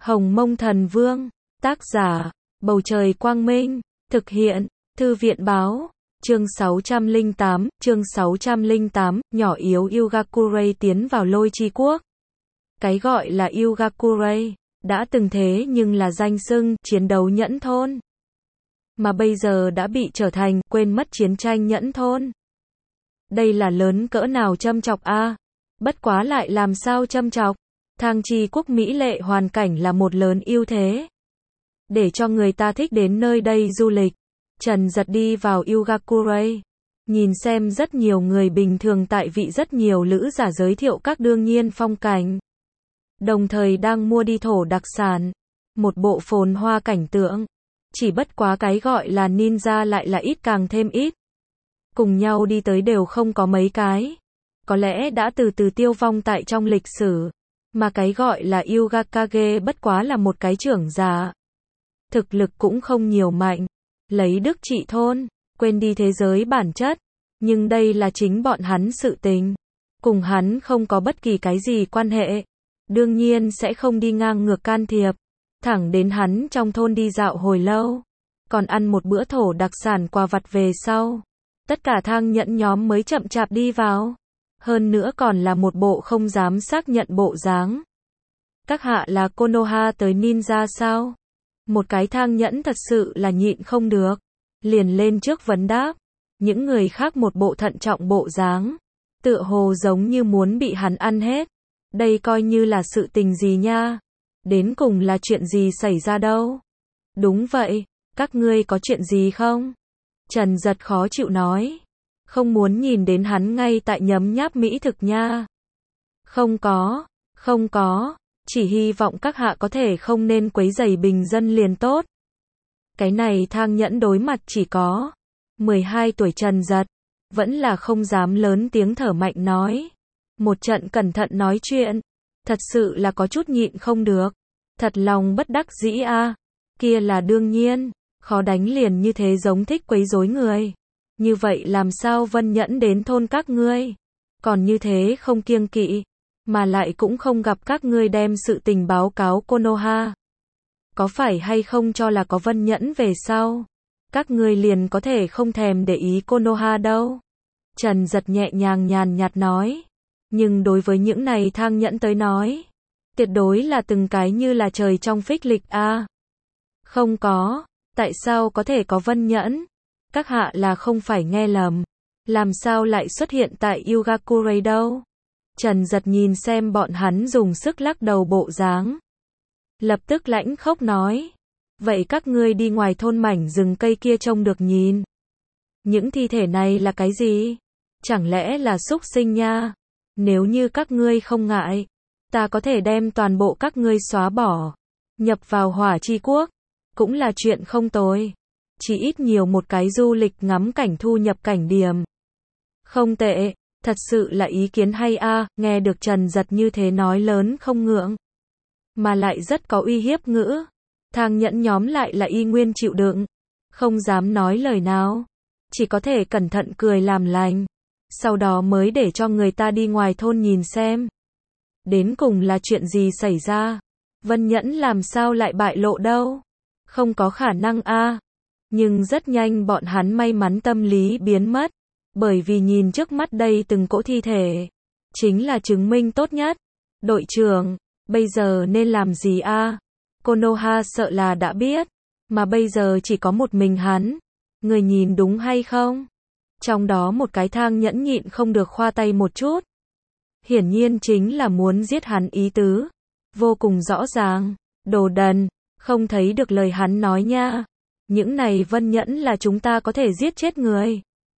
Hồng Mông Thần Vương, tác giả, Bầu Trời Quang Minh, thực hiện, Thư viện Báo, chương 608, nhỏ yếu Yugakure tiến vào Lôi Chi Quốc. Cái gọi là Yugakure, đã từng thế nhưng là danh xưng, chiến đấu nhẫn thôn. Mà bây giờ đã bị trở thành, quên mất chiến tranh nhẫn thôn. Đây là lớn cỡ nào châm chọc a? Bất quá lại làm sao châm chọc? Thang Chi Quốc mỹ lệ hoàn cảnh là một lớn ưu thế. Để cho người ta thích đến nơi đây du lịch. Trần Giật đi vào Yugakure. Nhìn xem rất nhiều người bình thường tại vị rất nhiều lữ giả giới thiệu các đương nhiên phong cảnh. Đồng thời đang mua đi thổ đặc sản. Một bộ phồn hoa cảnh tượng. Chỉ bất quá cái gọi là ninja lại là ít càng thêm ít. Cùng nhau đi tới đều không có mấy cái. Có lẽ đã từ từ tiêu vong tại trong lịch sử. Mà cái gọi là Yugakage bất quá là một cái trưởng giả. Thực lực cũng không nhiều mạnh. Lấy đức trị thôn, quên đi thế giới bản chất. Nhưng đây là chính bọn hắn sự tình. Cùng hắn không có bất kỳ cái gì quan hệ. Đương nhiên sẽ không đi ngang ngược can thiệp. Thẳng đến hắn trong thôn đi dạo hồi lâu. Còn ăn một bữa thổ đặc sản quà vặt về sau. Tất cả thang nhẫn nhóm mới chậm chạp đi vào. Hơn nữa còn là một bộ không dám xác nhận bộ dáng. Các hạ là Konoha tới ninja sao? Một cái thang nhẫn thật sự là nhịn không được. Liền lên trước vấn đáp. Những người khác một bộ thận trọng bộ dáng. Tựa hồ giống như muốn bị hắn ăn hết. Đây coi như là sự tình gì nha? Đến cùng là chuyện gì xảy ra đâu? Đúng vậy, các ngươi có chuyện gì không? Trần Giật khó chịu nói. Không muốn nhìn đến hắn ngay tại nhấm nháp mỹ thực nha. Không có, chỉ hy vọng các hạ có thể không nên quấy rầy bình dân liền tốt. Cái này thang nhẫn đối mặt chỉ có 12 tuổi Trần Giật, vẫn là không dám lớn tiếng thở mạnh nói. Một trận cẩn thận nói chuyện, thật sự là có chút nhịn không được. Thật lòng bất đắc dĩ a. Kia là đương nhiên, khó đánh liền như thế giống thích quấy rối người. Như vậy làm sao Vân Nhẫn đến thôn các ngươi? Còn như thế không kiêng kỵ, mà lại cũng không gặp các ngươi đem sự tình báo cáo Konoha. Có phải hay không cho là có Vân Nhẫn về sau? Các ngươi liền có thể không thèm để ý Konoha đâu. Trần Giật nhẹ nhàng nhàn nhạt nói. Nhưng đối với những này thang nhẫn tới nói, tuyệt đối là từng cái như là trời trong phích lịch a. Không có, tại sao có thể có Vân Nhẫn? Các hạ là không phải nghe lầm. Làm sao lại xuất hiện tại Yugakure đâu? Trần Giật nhìn xem bọn hắn dùng sức lắc đầu bộ dáng. Lập tức lãnh khốc nói. Vậy các ngươi đi ngoài thôn mảnh rừng cây kia trông được nhìn. Những thi thể này là cái gì? Chẳng lẽ là súc sinh nha? Nếu như các ngươi không ngại, ta có thể đem toàn bộ các ngươi xóa bỏ. Nhập vào Hỏa Chi Quốc. Cũng là chuyện không tồi. Chỉ ít nhiều một cái du lịch ngắm cảnh thu nhập cảnh điểm. Không tệ, thật sự là ý kiến hay a. Nghe được Trần Giật như thế nói lớn không ngượng. Mà lại rất có uy hiếp ngữ. Thang nhẫn nhóm lại là y nguyên chịu đựng. Không dám nói lời nào. Chỉ có thể cẩn thận cười làm lành. Sau đó mới để cho người ta đi ngoài thôn nhìn xem. Đến cùng là chuyện gì xảy ra? Vân Nhẫn làm sao lại bại lộ đâu? Không có khả năng a. Nhưng rất nhanh bọn hắn may mắn tâm lý biến mất. Bởi vì nhìn trước mắt đây từng cỗ thi thể. Chính là chứng minh tốt nhất. Đội trưởng, bây giờ nên làm gì a? Konoha sợ là đã biết. Mà bây giờ chỉ có một mình hắn. Người nhìn đúng hay không? Trong đó một cái thang nhẫn nhịn không được khoa tay một chút. Hiển nhiên chính là muốn giết hắn ý tứ. Vô cùng rõ ràng. Đồ đần, không thấy được lời hắn nói nha. Những này Vân Nhẫn là chúng ta có thể giết chết người.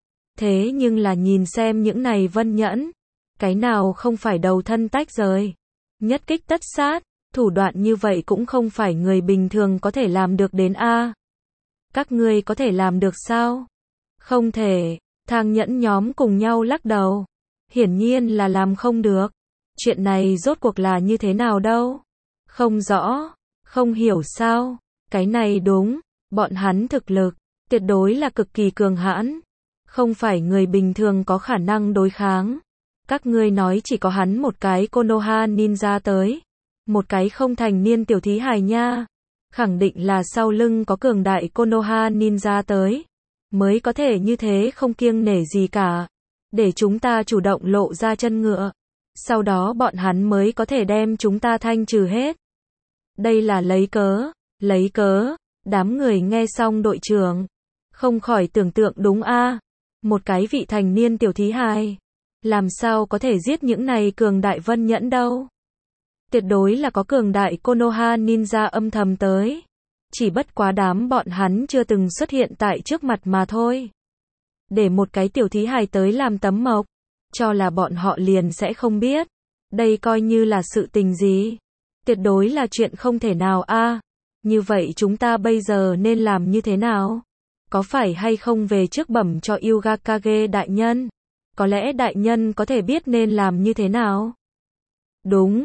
Thế nhưng là nhìn xem những này Vân Nhẫn. Cái nào không phải đầu thân tách rời. Nhất kích tất sát. Thủ đoạn như vậy cũng không phải người bình thường có thể làm được đến a. Các ngươi có thể làm được sao? Không thể. Thang nhẫn nhóm cùng nhau lắc đầu. Hiển nhiên là làm không được. Chuyện này rốt cuộc là như thế nào đâu? Không rõ. Không hiểu sao? Cái này đúng. Bọn hắn thực lực tuyệt đối là cực kỳ cường hãn. Không phải người bình thường có khả năng đối kháng. Các ngươi nói chỉ có hắn một cái Konoha ninja tới. Một cái không thành niên tiểu thí hài nha. Khẳng định là sau lưng có cường đại Konoha Ninja tới. Mới có thể như thế không kiêng nể gì cả. Để chúng ta chủ động lộ ra chân ngựa. Sau đó bọn hắn mới có thể đem chúng ta thanh trừ hết. Đây là lấy cớ. Lấy cớ. Đám người nghe xong đội trưởng. Không khỏi tưởng tượng đúng a, một cái vị thành niên tiểu thí hài. Làm sao có thể giết những này cường đại vân nhẫn đâu. Tuyệt đối là có cường đại Konoha Ninja âm thầm tới. Chỉ bất quá đám bọn hắn chưa từng xuất hiện tại trước mặt mà thôi. Để một cái tiểu thí hài tới làm tấm mộc. Cho là bọn họ liền sẽ không biết. Đây coi như là sự tình gì. Tuyệt đối là chuyện không thể nào a. Như vậy chúng ta bây giờ nên làm như thế nào? Có phải hay không về trước bẩm cho Hyuga Kage đại nhân? Có lẽ đại nhân có thể biết nên làm như thế nào? Đúng,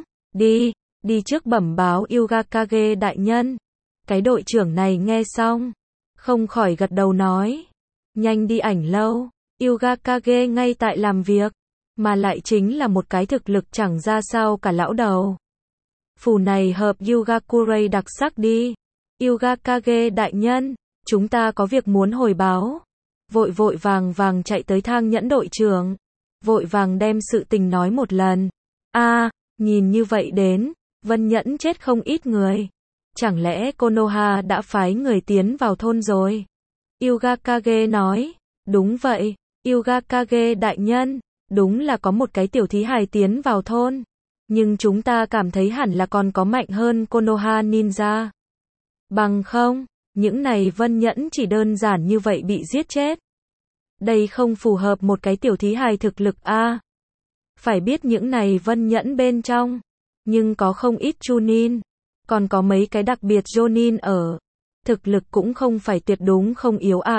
đi trước bẩm báo Hyuga Kage đại nhân. Cái đội trưởng này nghe xong, không khỏi gật đầu nói. Nhanh đi ảnh lâu, Hyuga Kage ngay tại làm việc, mà lại chính là một cái thực lực chẳng ra sao cả lão đầu. Phù này hợp Yugakurei đặc sắc đi. Hyuga Kage đại nhân, chúng ta có việc muốn hồi báo. Vội vàng chạy tới thang nhẫn đội trưởng. Vội vàng đem sự tình nói một lần. Nhìn như vậy đến, vân nhẫn chết không ít người. Chẳng lẽ Konoha đã phái người tiến vào thôn rồi? Hyuga Kage nói, đúng vậy, Hyuga Kage đại nhân, đúng là có một cái tiểu thí hài tiến vào thôn. Nhưng chúng ta cảm thấy hẳn là còn có mạnh hơn Konoha Ninja. Bằng không, những này vân nhẫn chỉ đơn giản như vậy bị giết chết. Đây không phù hợp một cái tiểu thí hài thực lực a. Phải biết những này vân nhẫn bên trong, nhưng có không ít chunin, còn có mấy cái đặc biệt jonin ở. Thực lực cũng không phải tuyệt đúng không yếu a.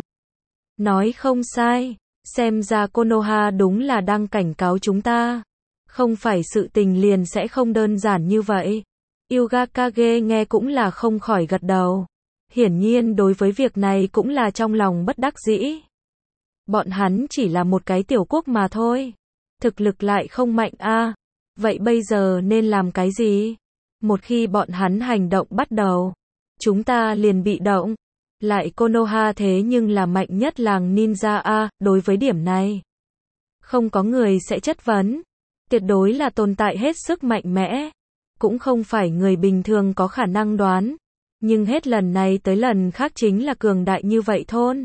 Nói không sai, xem ra Konoha đúng là đang cảnh cáo chúng ta. Không phải sự tình liền sẽ không đơn giản như vậy. Hyuga Kage nghe cũng là không khỏi gật đầu. Hiển nhiên đối với việc này cũng là trong lòng bất đắc dĩ. Bọn hắn chỉ là một cái tiểu quốc mà thôi. Thực lực lại không mạnh a. Vậy bây giờ nên làm cái gì? Một khi bọn hắn hành động bắt đầu, chúng ta liền bị động. Lại Konoha thế nhưng là mạnh nhất làng ninja a. Đối với điểm này, không có người sẽ chất vấn. Tuyệt đối là tồn tại hết sức mạnh mẽ. Cũng không phải người bình thường có khả năng đoán. Nhưng hết lần này tới lần khác chính là cường đại như vậy thôn.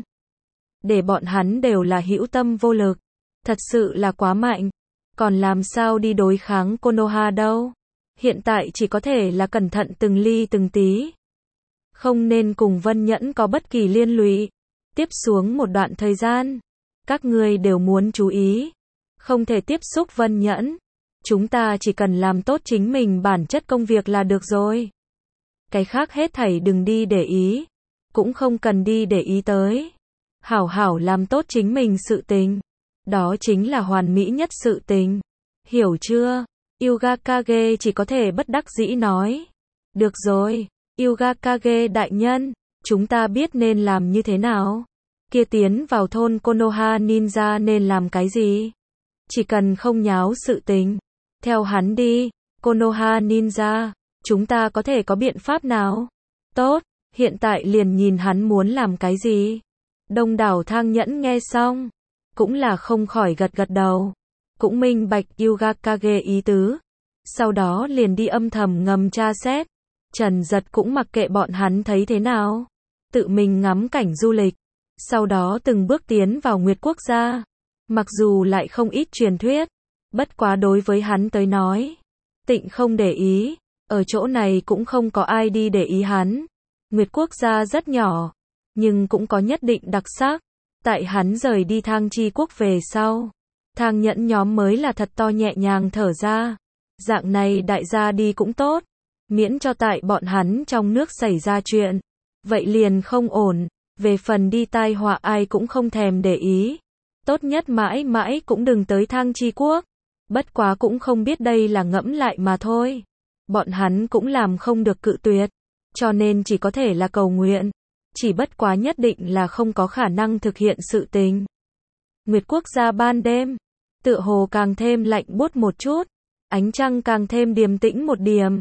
Để bọn hắn đều là hữu tâm vô lực. Thật sự là quá mạnh. Còn làm sao đi đối kháng Konoha đâu. Hiện tại chỉ có thể là cẩn thận từng ly từng tí. Không nên cùng vân nhẫn có bất kỳ liên lụy. Tiếp xuống một đoạn thời gian, các ngươi đều muốn chú ý. Không thể tiếp xúc vân nhẫn. Chúng ta chỉ cần làm tốt chính mình bản chất công việc là được rồi. Cái khác hết thảy đừng đi để ý. Cũng không cần đi để ý tới. Hảo hảo làm tốt chính mình sự tình. Đó chính là hoàn mỹ nhất sự tình. Hiểu chưa? Hyuga Kage chỉ có thể bất đắc dĩ nói. Được rồi, Hyuga Kage đại nhân, chúng ta biết nên làm như thế nào. Kia tiến vào thôn Konoha Ninja nên làm cái gì? Chỉ cần không nháo sự tình. Theo hắn đi, Konoha Ninja, chúng ta có thể có biện pháp nào? Tốt, hiện tại liền nhìn hắn muốn làm cái gì. Đông đảo thang nhẫn nghe xong, cũng là không khỏi gật gật đầu. Cũng minh bạch Hyuga Kage ý tứ. Sau đó liền đi âm thầm ngầm tra xét. Trần Giật cũng mặc kệ bọn hắn thấy thế nào. Tự mình ngắm cảnh du lịch. Sau đó từng bước tiến vào Nguyệt Quốc gia. Mặc dù lại không ít truyền thuyết. Bất quá đối với hắn tới nói. Tịnh không để ý. Ở chỗ này cũng không có ai đi để ý hắn. Nguyệt Quốc gia rất nhỏ. Nhưng cũng có nhất định đặc sắc. Tại hắn rời đi Thang Chi Quốc về sau. Thang nhẫn nhóm mới là thật to nhẹ nhàng thở ra. Dạng này đại gia đi cũng tốt. Miễn cho tại bọn hắn trong nước xảy ra chuyện. Vậy liền không ổn. Về phần đi tai họa ai cũng không thèm để ý. Tốt nhất mãi mãi cũng đừng tới Thang Chi Quốc. Bất quá cũng không biết đây là ngẫm lại mà thôi. Bọn hắn cũng làm không được cự tuyệt. Cho nên chỉ có thể là cầu nguyện. Chỉ bất quá nhất định là không có khả năng thực hiện sự tình. Nguyệt Quốc gia ban đêm. Tựa hồ càng thêm lạnh buốt một chút. Ánh trăng càng thêm điềm tĩnh một điểm.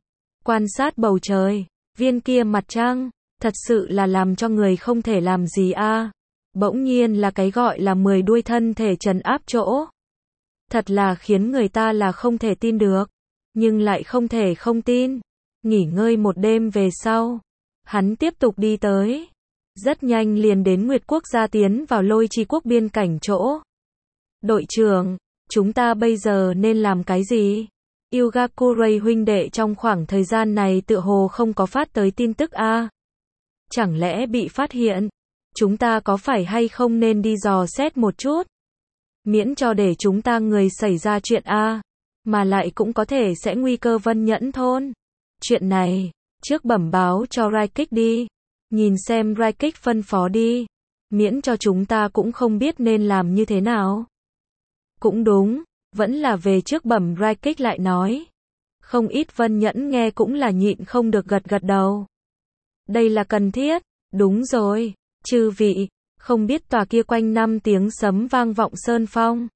Quan sát bầu trời, viên kia mặt trăng, thật sự là làm cho người không thể làm gì a. Bỗng nhiên là cái gọi là 10 đuôi thân thể trấn áp chỗ. Thật là khiến người ta là không thể tin được, nhưng lại không thể không tin. Nghỉ ngơi một đêm về sau, hắn tiếp tục đi tới. Rất nhanh liền đến Nguyệt Quốc gia tiến vào Lôi Chi Quốc biên cảnh chỗ. Đội trưởng, chúng ta bây giờ nên làm cái gì? Yugakurai huynh đệ trong khoảng thời gian này tựa hồ không có phát tới tin tức a. Chẳng lẽ bị phát hiện? Chúng ta có phải hay không nên đi dò xét một chút? Miễn cho để chúng ta người xảy ra chuyện a, mà lại cũng có thể sẽ nguy cơ Vân Nhẫn thôn. Chuyện này, trước bẩm báo cho Raikik đi. Nhìn xem Raikik phân phó đi. Miễn cho chúng ta cũng không biết nên làm như thế nào. Cũng đúng, vẫn là về trước bẩm Raikik lại nói. Không ít Vân Nhẫn nghe cũng là nhịn không được gật gật đầu. Đây là cần thiết, đúng rồi, chư vị, không biết tòa kia quanh năm tiếng sấm vang vọng sơn phong.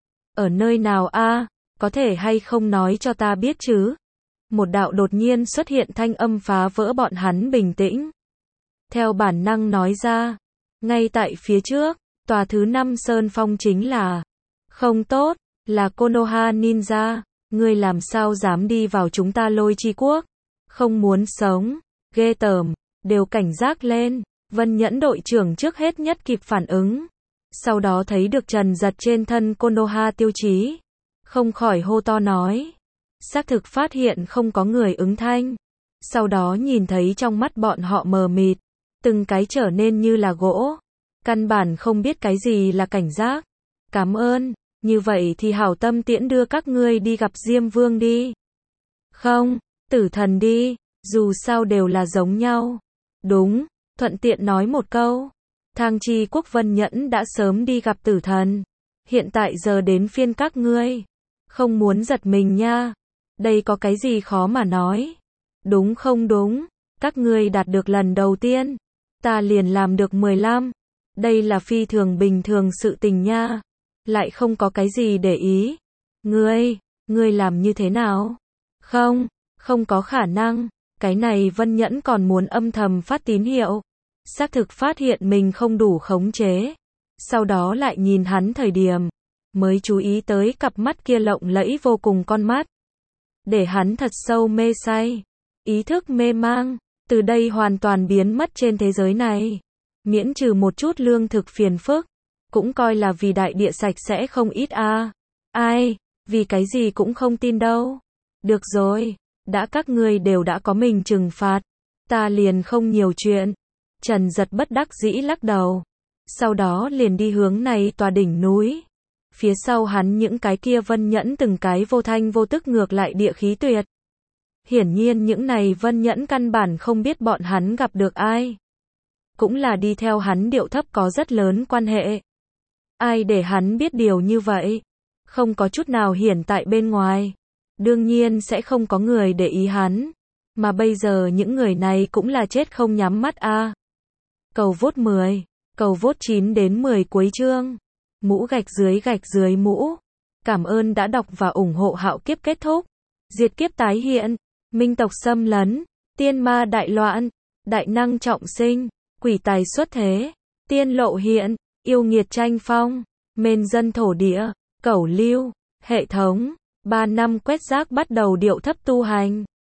Ở nơi nào a, có thể hay không nói cho ta biết chứ? Một đạo đột nhiên xuất hiện thanh âm phá vỡ bọn hắn bình tĩnh. Theo bản năng nói ra, ngay tại phía trước, tòa thứ 5 sơn phong chính là không tốt, là Konoha Ninja, ngươi làm sao dám đi vào chúng ta Lôi Chi Quốc? Không muốn sống, ghê tởm, đều cảnh giác lên. Vân Nhẫn đội trưởng trước hết nhất kịp phản ứng. Sau đó thấy được Trần Giật trên thân Konoha tiêu chí. Không khỏi hô to nói. Xác thực phát hiện không có người ứng thanh. Sau đó nhìn thấy trong mắt bọn họ mờ mịt. Từng cái trở nên như là gỗ. Căn bản không biết cái gì là cảnh giác. Cảm ơn, như vậy thì hảo tâm tiễn đưa các ngươi đi gặp Diêm Vương đi. Không, Tử Thần đi, dù sao đều là giống nhau. Đúng. Thuận tiện nói một câu, Thang Chi Quốc Vân Nhẫn đã sớm đi gặp Tử Thần. Hiện tại giờ đến phiên các ngươi. Không muốn giật mình nha. Đây có cái gì khó mà nói. Đúng không đúng, các ngươi đạt được lần đầu tiên. Ta liền làm được 15. Đây là phi thường bình thường sự tình nha. Lại không có cái gì để ý. Ngươi làm như thế nào? Không có khả năng. Cái này Vân Nhẫn còn muốn âm thầm phát tín hiệu. Xác thực phát hiện mình không đủ khống chế. Sau đó lại nhìn hắn thời điểm. Mới chú ý tới cặp mắt kia lộng lẫy vô cùng con mắt. Để hắn thật sâu mê say. Ý thức mê mang. Từ đây hoàn toàn biến mất trên thế giới này. Miễn trừ một chút lương thực phiền phức. Cũng coi là vì đại địa sạch sẽ không ít a. Ai, vì cái gì cũng không tin đâu. Được rồi. Đã các ngươi đều đã có mình trừng phạt, ta liền không nhiều chuyện. Trần Giật bất đắc dĩ lắc đầu. Sau đó liền đi hướng này tòa đỉnh núi. Phía sau hắn những cái kia Vân Nhẫn từng cái vô thanh vô tức ngược lại địa khí tuyệt. Hiển nhiên những này Vân Nhẫn căn bản không biết bọn hắn gặp được ai. Cũng là đi theo hắn điệu thấp có rất lớn quan hệ. Ai để hắn biết điều như vậy? Không có chút nào hiển tại bên ngoài. Đương nhiên sẽ không có người để ý hắn. Mà bây giờ những người này cũng là chết không nhắm mắt a. Cầu vote 10, cầu vote 9 đến 10 cuối chương. Mũ gạch dưới mũ. Cảm ơn đã đọc và ủng hộ Hạo Kiếp kết thúc. Diệt kiếp tái hiện. Minh tộc xâm lấn. Tiên ma đại loạn. Đại năng trọng sinh. Quỷ tài xuất thế. Tiên lộ hiện. Yêu nghiệt tranh phong. Mền dân thổ địa. Cẩu lưu. Hệ thống. 3 năm quét rác bắt đầu điệu thấp tu hành.